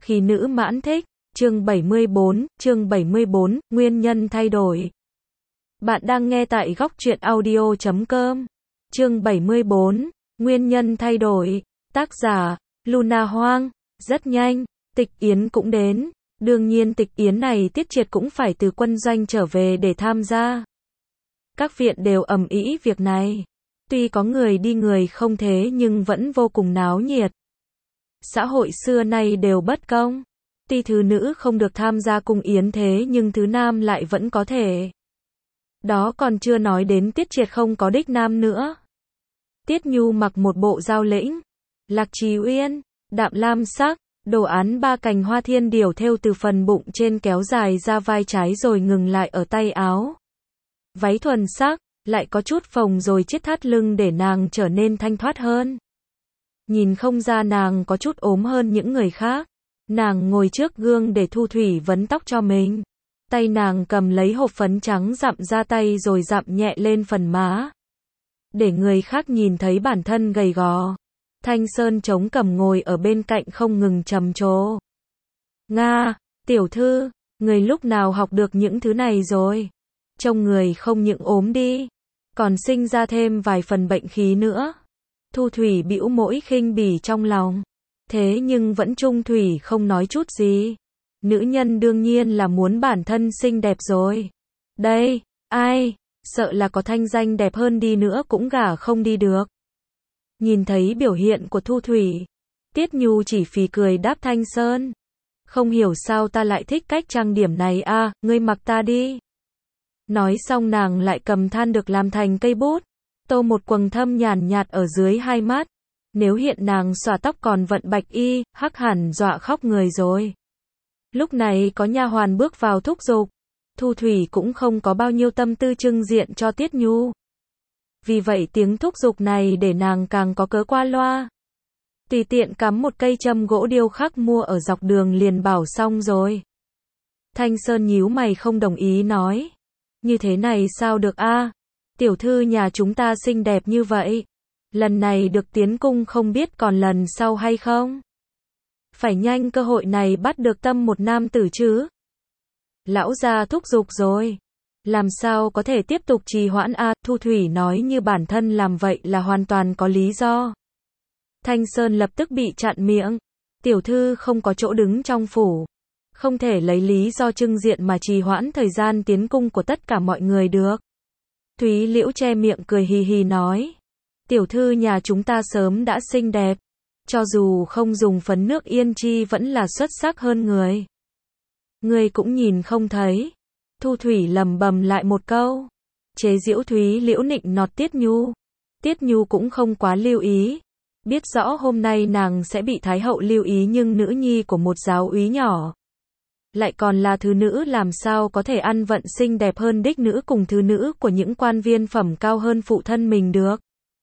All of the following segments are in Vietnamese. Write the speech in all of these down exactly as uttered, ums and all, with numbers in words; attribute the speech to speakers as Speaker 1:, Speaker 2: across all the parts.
Speaker 1: Khí nữ mãn thích, chương bảy mươi bốn, chương bảy mươi bốn, nguyên nhân thay đổi. Bạn đang nghe tại góc truyện audio chấm com. Chương bảy mươi bốn, nguyên nhân thay đổi. Tác giả, Luna Hoang. Rất nhanh, Tịch Yến cũng đến. Đương nhiên Tịch Yến này Tiết Triệt cũng phải từ quân doanh trở về để tham gia. Các viện đều ầm ĩ việc này. Tuy có người đi người không thế nhưng vẫn vô cùng náo nhiệt. Xã hội xưa nay đều bất công. Tuy thứ nữ không được tham gia cung yến thế nhưng thứ nam lại vẫn có thể. Đó còn chưa nói đến Tiết Triệt không có đích nam nữa. Tiết Nhu mặc một bộ giao lĩnh, Lạc Trì Uyên, đạm lam sắc, đồ án ba cành hoa thiên điều thêu từ phần bụng trên kéo dài ra vai trái rồi ngừng lại ở tay áo. Váy thuần sắc, lại có chút phồng rồi chiết thắt lưng để nàng trở nên thanh thoát hơn. Nhìn không ra nàng có chút ốm hơn những người khác. Nàng ngồi trước gương để Thu Thủy vấn tóc cho mình. Tay nàng cầm lấy hộp phấn trắng dặm ra tay rồi dặm nhẹ lên phần má. Để người khác nhìn thấy bản thân gầy gò. Thanh Sơn chống cằm ngồi ở bên cạnh không ngừng trầm trồ. Nga, tiểu thư, người lúc nào học được những thứ này rồi? Trông người không những ốm đi, còn sinh ra thêm vài phần bệnh khí nữa. Thu Thủy bĩu môi khinh bỉ trong lòng. Thế nhưng vẫn trung thủy không nói chút gì. Nữ nhân đương nhiên là muốn bản thân xinh đẹp rồi. Đây, ai, sợ là có thanh danh đẹp hơn đi nữa cũng gả không đi được. Nhìn thấy biểu hiện của Thu Thủy, Tiết Nhu chỉ phì cười đáp Thanh Sơn. Không hiểu sao ta lại thích cách trang điểm này a, à, ngươi mặc ta đi. Nói xong nàng lại cầm than được làm thành cây bút, tô một quầng thâm nhàn nhạt ở dưới hai mắt. Nếu hiện nàng xõa tóc còn vận bạch y, hắc hẳn dọa khóc người rồi. Lúc này có nha hoàn bước vào thúc giục. Thu Thủy cũng không có bao nhiêu tâm tư trưng diện cho Tiết Nhu. Vì vậy tiếng thúc giục này để nàng càng có cớ qua loa. Tùy tiện cắm một cây châm gỗ điêu khắc mua ở dọc đường liền bảo xong rồi. Thanh Sơn nhíu mày không đồng ý nói. Như thế này sao được a? À? Tiểu thư nhà chúng ta xinh đẹp như vậy. Lần này được tiến cung không biết còn lần sau hay không? Phải nhanh cơ hội này bắt được tâm một nam tử chứ. Lão gia thúc giục rồi. Làm sao có thể tiếp tục trì hoãn a? À, Thu Thủy nói như bản thân làm vậy là hoàn toàn có lý do. Thanh Sơn lập tức bị chặn miệng. Tiểu thư không có chỗ đứng trong phủ. Không thể lấy lý do trưng diện mà trì hoãn thời gian tiến cung của tất cả mọi người được. Thúy Liễu che miệng cười hì hì nói. Tiểu thư nhà chúng ta sớm đã xinh đẹp. Cho dù không dùng phấn nước yên chi vẫn là xuất sắc hơn người. Người cũng nhìn không thấy. Thu Thủy lầm bầm lại một câu. Chế giễu Thúy Liễu nịnh nọt Tiết Nhu. Tiết Nhu cũng không quá lưu ý. Biết rõ hôm nay nàng sẽ bị Thái hậu lưu ý nhưng nữ nhi của một giáo úy nhỏ. Lại còn là thứ nữ làm sao có thể ăn vận xinh đẹp hơn đích nữ cùng thứ nữ của những quan viên phẩm cao hơn phụ thân mình được.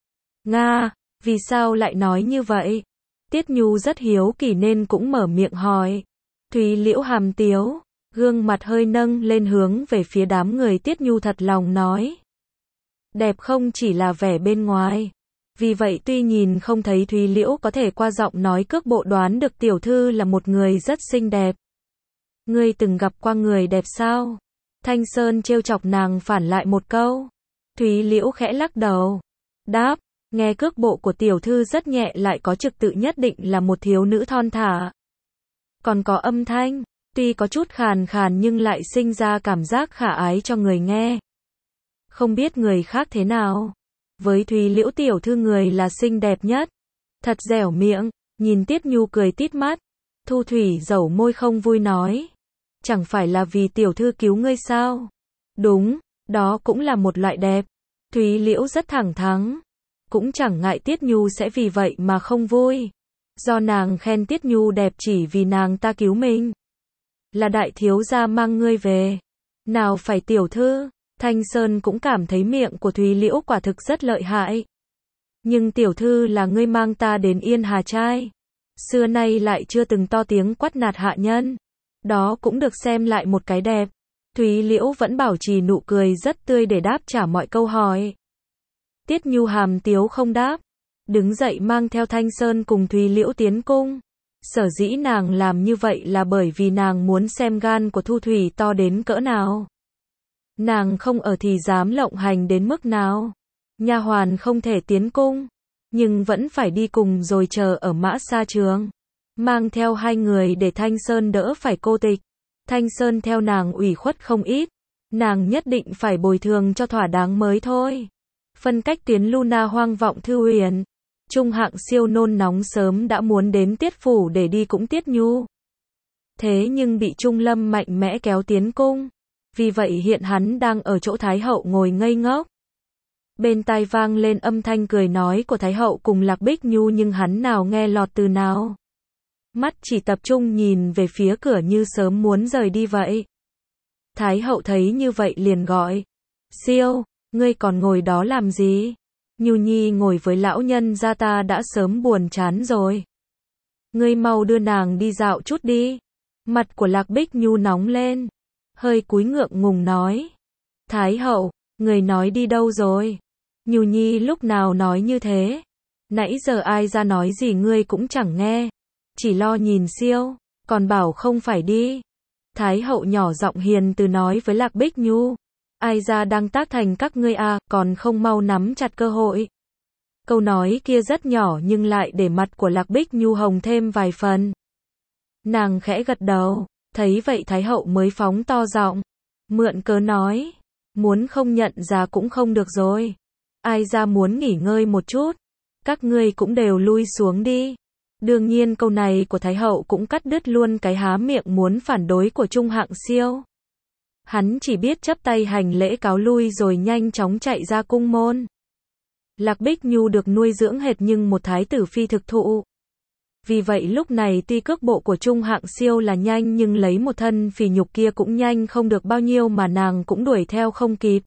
Speaker 1: Nga, vì sao lại nói như vậy? Tiết Nhu rất hiếu kỳ nên cũng mở miệng hỏi. Thúy Liễu hàm tiếu, gương mặt hơi nâng lên hướng về phía đám người. Tiết Nhu thật lòng nói. Đẹp không chỉ là vẻ bên ngoài. Vì vậy tuy nhìn không thấy Thúy Liễu có thể qua giọng nói cước bộ đoán được tiểu thư là một người rất xinh đẹp. Ngươi từng gặp qua người đẹp sao? Thanh Sơn trêu chọc nàng phản lại một câu. Thúy Liễu khẽ lắc đầu. Đáp, nghe cước bộ của tiểu thư rất nhẹ lại có trực tự nhất định là một thiếu nữ thon thả. Còn có âm thanh, tuy có chút khàn khàn nhưng lại sinh ra cảm giác khả ái cho người nghe. Không biết người khác thế nào. Với Thúy Liễu tiểu thư người là xinh đẹp nhất. Thật dẻo miệng, nhìn Tiết Nhu cười tít mắt. Thu Thủy dẩu môi không vui nói. Chẳng phải là vì tiểu thư cứu ngươi sao? Đúng, đó cũng là một loại đẹp. Thúy Liễu rất thẳng thắn. Cũng chẳng ngại Tiết Nhu sẽ vì vậy mà không vui. Do nàng khen Tiết Nhu đẹp chỉ vì nàng ta cứu mình. Là đại thiếu gia mang ngươi về. Nào phải tiểu thư. Thanh Sơn cũng cảm thấy miệng của Thúy Liễu quả thực rất lợi hại. Nhưng tiểu thư là ngươi mang ta đến Yên Hà Trai. Xưa nay lại chưa từng to tiếng quát nạt hạ nhân. Đó cũng được xem lại một cái đẹp. Thúy Liễu vẫn bảo trì nụ cười rất tươi để đáp trả mọi câu hỏi. Tiết Nhu hàm tiếu không đáp. Đứng dậy mang theo Thanh Sơn cùng Thúy Liễu tiến cung. Sở dĩ nàng làm như vậy là bởi vì nàng muốn xem gan của Thu Thủy to đến cỡ nào. Nàng không ở thì dám lộng hành đến mức nào. Nha hoàn không thể tiến cung, nhưng vẫn phải đi cùng rồi chờ ở mã sa trường. Mang theo hai người để Thanh Sơn đỡ phải cô tịch. Thanh Sơn theo nàng ủy khuất không ít. Nàng nhất định phải bồi thường cho thỏa đáng mới thôi. Phân cách tiến Luna hoang vọng thư huyền. Trung Hạng Siêu nôn nóng sớm đã muốn đến Tiết phủ để đi cũng Tiết Nhu. Thế nhưng bị Trung Lâm mạnh mẽ kéo tiến cung. Vì vậy hiện hắn đang ở chỗ Thái hậu ngồi ngây ngốc. Bên tai vang lên âm thanh cười nói của Thái hậu cùng Lạc Bích Nhu nhưng hắn nào nghe lọt từ nào. Mắt chỉ tập trung nhìn về phía cửa như sớm muốn rời đi vậy. Thái hậu thấy như vậy liền gọi. Siêu, ngươi còn ngồi đó làm gì? Nhu Nhi ngồi với lão nhân gia ta đã sớm buồn chán rồi. Ngươi mau đưa nàng đi dạo chút đi. Mặt của Lạc Bích Nhu nóng lên. Hơi cúi ngượng ngùng nói. Thái hậu, người nói đi đâu rồi? Nhu Nhi lúc nào nói như thế? Nãy giờ ai ra nói gì ngươi cũng chẳng nghe. Chỉ lo nhìn siêu, còn bảo không phải đi. Thái hậu nhỏ giọng hiền từ nói với Lạc Bích Nhu. Ai ra đang tác thành các ngươi à, còn không mau nắm chặt cơ hội. Câu nói kia rất nhỏ nhưng lại để mặt của Lạc Bích Nhu hồng thêm vài phần. Nàng khẽ gật đầu, thấy vậy Thái hậu mới phóng to giọng. Mượn cớ nói, muốn không nhận ra cũng không được rồi. Ai ra muốn nghỉ ngơi một chút, các ngươi cũng đều lui xuống đi. Đương nhiên câu này của Thái hậu cũng cắt đứt luôn cái há miệng muốn phản đối của Trung Hạng Siêu. Hắn chỉ biết chắp tay hành lễ cáo lui rồi nhanh chóng chạy ra cung môn. Lạc Bích Nhu được nuôi dưỡng hệt nhưng một thái tử phi thực thụ. Vì vậy lúc này tuy cước bộ của Trung Hạng Siêu là nhanh nhưng lấy một thân phì nhục kia cũng nhanh không được bao nhiêu mà nàng cũng đuổi theo không kịp.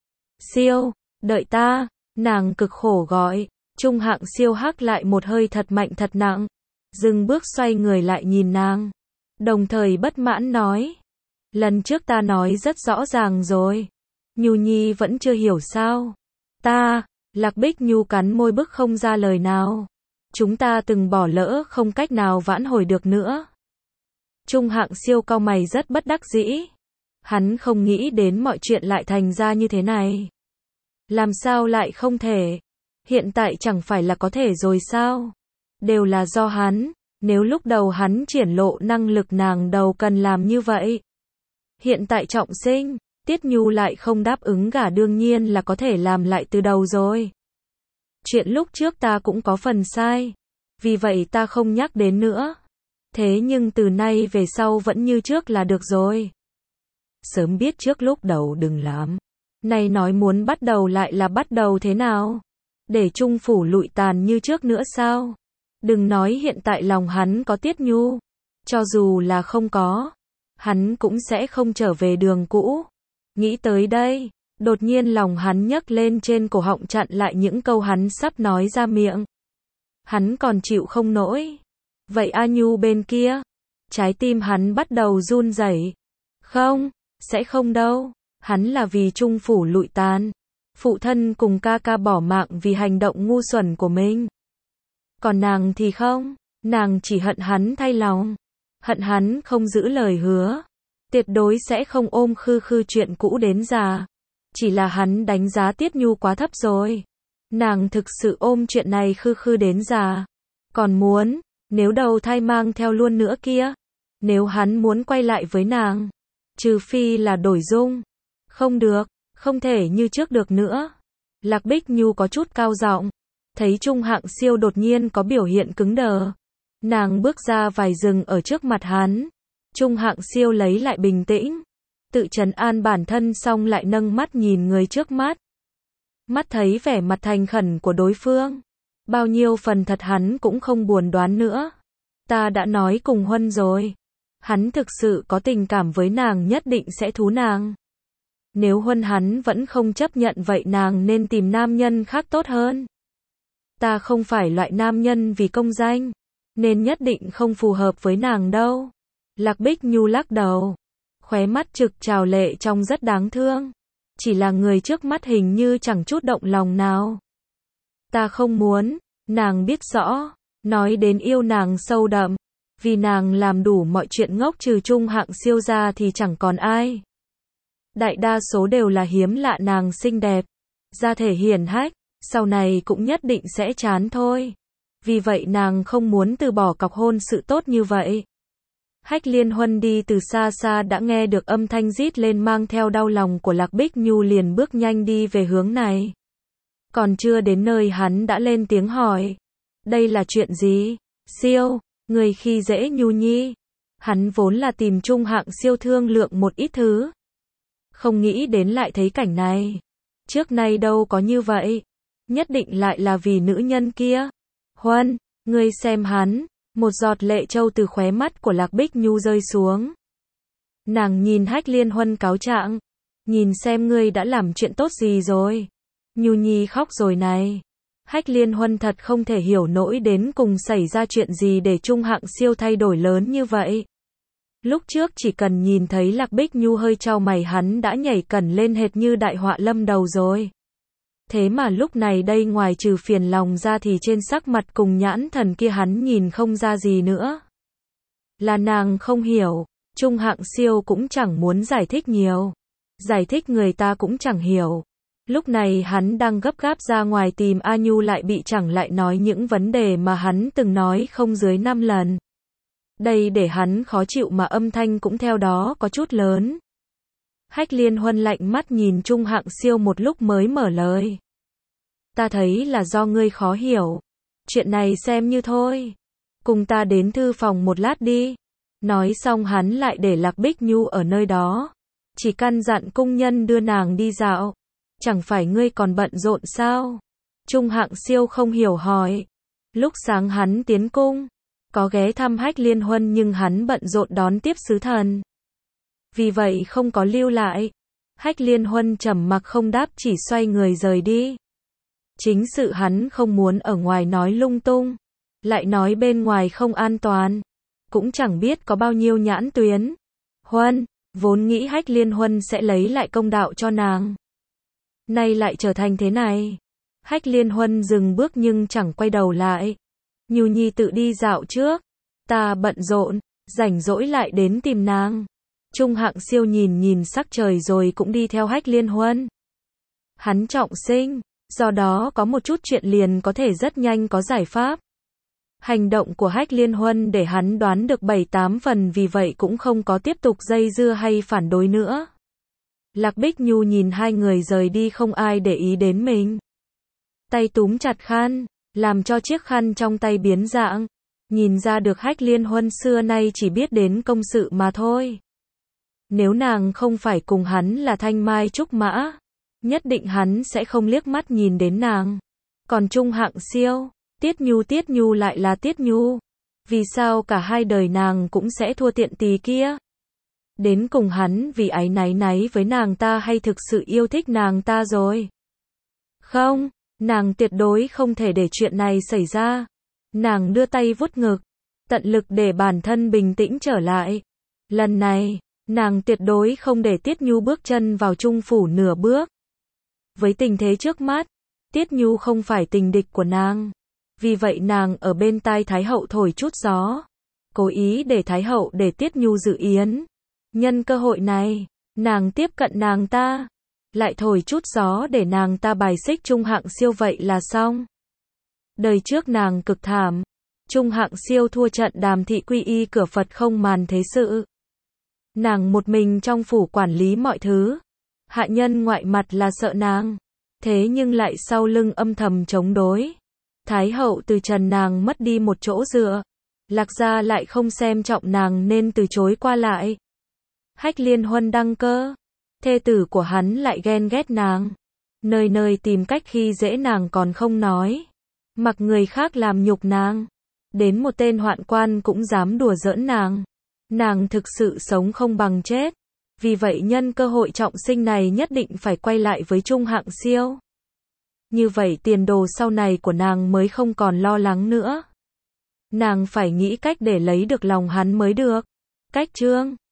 Speaker 1: Siêu, đợi ta, nàng cực khổ gọi. Trung Hạng Siêu hắc lại một hơi thật mạnh thật nặng. Dừng bước xoay người lại nhìn nàng. Đồng thời bất mãn nói. Lần trước ta nói rất rõ ràng rồi. Nhu Nhi vẫn chưa hiểu sao. Ta, Lạc Bích Nhu cắn môi bức không ra lời nào. Chúng ta từng bỏ lỡ không cách nào vãn hồi được nữa. Trung Hạng Siêu cau mày rất bất đắc dĩ. Hắn không nghĩ đến mọi chuyện lại thành ra như thế này. Làm sao lại không thể? Hiện tại chẳng phải là có thể rồi sao? Đều là do hắn. Nếu lúc đầu hắn triển lộ năng lực nàng đầu cần làm như vậy. Hiện tại trọng sinh, Tiết Nhu lại không đáp ứng gả đương nhiên là có thể làm lại từ đầu rồi. Chuyện lúc trước ta cũng có phần sai. Vì vậy ta không nhắc đến nữa. Thế nhưng từ nay về sau vẫn như trước là được rồi. Sớm biết trước lúc đầu đừng làm. Này nói muốn bắt đầu lại là bắt đầu thế nào? Để Trung phủ lụi tàn như trước nữa sao? Đừng nói hiện tại lòng hắn có Tiết Nhu. Cho dù là không có, hắn cũng sẽ không trở về đường cũ. Nghĩ tới đây, đột nhiên lòng hắn nhấc lên trên cổ họng chặn lại những câu hắn sắp nói ra miệng. Hắn còn chịu không nổi. Vậy A Nhu bên kia? Trái tim hắn bắt đầu run rẩy. Không, sẽ không đâu. Hắn là vì Trung phủ lụi tàn. Phụ thân cùng ca ca bỏ mạng vì hành động ngu xuẩn của mình. Còn nàng thì không, nàng chỉ hận hắn thay lòng. Hận hắn không giữ lời hứa. Tuyệt đối sẽ không ôm khư khư chuyện cũ đến già. Chỉ là hắn đánh giá Tiết Nhu quá thấp rồi. Nàng thực sự ôm chuyện này khư khư đến già. Còn muốn, nếu đầu thai mang theo luôn nữa kia. Nếu hắn muốn quay lại với nàng, trừ phi là đổi dung. Không được, không thể như trước được nữa. Lạc Bích Nhu có chút cao giọng. Thấy Trung Hạng Siêu đột nhiên có biểu hiện cứng đờ. Nàng bước ra vài dừng ở trước mặt hắn. Trung Hạng Siêu lấy lại bình tĩnh. Tự trấn an bản thân xong lại nâng mắt nhìn người trước mắt. Mắt thấy vẻ mặt thành khẩn của đối phương. Bao nhiêu phần thật hắn cũng không buồn đoán nữa. Ta đã nói cùng Huân rồi. Hắn thực sự có tình cảm với nàng nhất định sẽ thú nàng. Nếu Huân hắn vẫn không chấp nhận vậy nàng nên tìm nam nhân khác tốt hơn. Ta không phải loại nam nhân vì công danh. Nên nhất định không phù hợp với nàng đâu. Lạc Bích Nhu lắc đầu. Khóe mắt trực trào lệ trông rất đáng thương. Chỉ là người trước mắt hình như chẳng chút động lòng nào. Ta không muốn. Nàng biết rõ. Nói đến yêu nàng sâu đậm. Vì nàng làm đủ mọi chuyện ngốc trừ Trung Hạng Siêu ra thì chẳng còn ai. Đại đa số đều là hiếm lạ nàng xinh đẹp, gia thể hiển hách, sau này cũng nhất định sẽ chán thôi. Vì vậy nàng không muốn từ bỏ cọc hôn sự tốt như vậy. Hách Liên Huân đi từ xa xa đã nghe được âm thanh rít lên mang theo đau lòng của Lạc Bích Nhu, liền bước nhanh đi về hướng này. Còn chưa đến nơi hắn đã lên tiếng hỏi. Đây là chuyện gì? Siêu, người khi dễ Nhu Nhi. Hắn vốn là tìm Trung Hạng Siêu thương lượng một ít thứ. Không nghĩ đến lại thấy cảnh này. Trước nay đâu có như vậy. Nhất định lại là vì nữ nhân kia. Huân, ngươi xem hắn. Một giọt lệ trâu từ khóe mắt của Lạc Bích Nhu rơi xuống. Nàng nhìn Hách Liên Huân cáo trạng. Nhìn xem ngươi đã làm chuyện tốt gì rồi. Nhu Nhi khóc rồi này. Hách Liên Huân thật không thể hiểu nổi đến cùng xảy ra chuyện gì để Trung Hạng Siêu thay đổi lớn như vậy. Lúc trước chỉ cần nhìn thấy Lạc Bích Nhu hơi chau mày hắn đã nhảy cẩn lên hệt như đại họa lâm đầu rồi. Thế mà lúc này đây ngoài trừ phiền lòng ra thì trên sắc mặt cùng nhãn thần kia hắn nhìn không ra gì nữa. Là nàng không hiểu, Trung Hạng Siêu cũng chẳng muốn giải thích nhiều. Giải thích người ta cũng chẳng hiểu. Lúc này hắn đang gấp gáp ra ngoài tìm A Nhu lại bị chẳng lại nói những vấn đề mà hắn từng nói không dưới năm lần. Đây để hắn khó chịu mà âm thanh cũng theo đó có chút lớn. Hách Liên Huân lạnh mắt nhìn Trung Hạng Siêu một lúc mới mở lời. Ta thấy là do ngươi khó hiểu. Chuyện này xem như thôi. Cùng ta đến thư phòng một lát đi. Nói xong hắn lại để Lạc Bích Nhu ở nơi đó. Chỉ căn dặn cung nhân đưa nàng đi dạo. Chẳng phải ngươi còn bận rộn sao? Trung Hạng Siêu không hiểu hỏi. Lúc sáng hắn tiến cung. Có ghé thăm Hách Liên Huân nhưng hắn bận rộn đón tiếp sứ thần. Vì vậy không có lưu lại. Hách Liên Huân trầm mặc không đáp chỉ xoay người rời đi. Chính sự hắn không muốn ở ngoài nói lung tung. Lại nói bên ngoài không an toàn. Cũng chẳng biết có bao nhiêu nhãn tuyến. Huân, vốn nghĩ Hách Liên Huân sẽ lấy lại công đạo cho nàng. Nay lại trở thành thế này. Hách Liên Huân dừng bước nhưng chẳng quay đầu lại. Nhu Nhi tự đi dạo trước. Ta bận rộn, rảnh rỗi lại đến tìm nàng. Trung Hạng Siêu nhìn nhìn sắc trời rồi cũng đi theo Hách Liên Huân. Hắn trọng sinh, do đó có một chút chuyện liền có thể rất nhanh có giải pháp. Hành động của Hách Liên Huân để hắn đoán được bảy tám phần, vì vậy cũng không có tiếp tục dây dưa hay phản đối nữa. Lạc Bích Nhu nhìn hai người rời đi không ai để ý đến mình. Tay túm chặt khăn, làm cho chiếc khăn trong tay biến dạng. Nhìn ra được Hách Liên Huân xưa nay chỉ biết đến công sự mà thôi. Nếu nàng không phải cùng hắn là thanh mai trúc mã, nhất định hắn sẽ không liếc mắt nhìn đến nàng. Còn Trung Hạng Siêu, Tiết Nhu Tiết Nhu lại là Tiết Nhu. Vì sao cả hai đời nàng cũng sẽ thua tiện tỳ kia? Đến cùng hắn vì áy náy náy với nàng ta hay thực sự yêu thích nàng ta rồi? Không, nàng tuyệt đối không thể để chuyện này xảy ra. Nàng đưa tay vuốt ngực, tận lực để bản thân bình tĩnh trở lại. Lần này, nàng tuyệt đối không để Tiết Nhu bước chân vào Trung phủ nửa bước. Với tình thế trước mắt, Tiết Nhu không phải tình địch của nàng. Vì vậy nàng ở bên tai Thái hậu thổi chút gió. Cố ý để Thái hậu để Tiết Nhu dự yến. Nhân cơ hội này, nàng tiếp cận nàng ta. Lại thổi chút gió để nàng ta bài xích Trung Hạng Siêu, vậy là xong. Đời trước nàng cực thảm. Trung Hạng Siêu thua trận Đàm thị quy y cửa Phật không màn thế sự. Nàng một mình trong phủ quản lý mọi thứ. Hạ nhân ngoại mặt là sợ nàng. Thế nhưng lại sau lưng âm thầm chống đối. Thái hậu từ trần nàng mất đi một chỗ dựa. Lạc gia lại không xem trọng nàng nên từ chối qua lại. Hách Liên Huân đăng cơ. Thê tử của hắn lại ghen ghét nàng. Nơi nơi tìm cách khi dễ nàng còn không nói. Mặc người khác làm nhục nàng. Đến một tên hoạn quan cũng dám đùa giỡn nàng. Nàng thực sự sống không bằng chết. Vì vậy nhân cơ hội trọng sinh này nhất định phải quay lại với Trung Hạng Siêu. Như vậy tiền đồ sau này của nàng mới không còn lo lắng nữa. Nàng phải nghĩ cách để lấy được lòng hắn mới được. Cách chương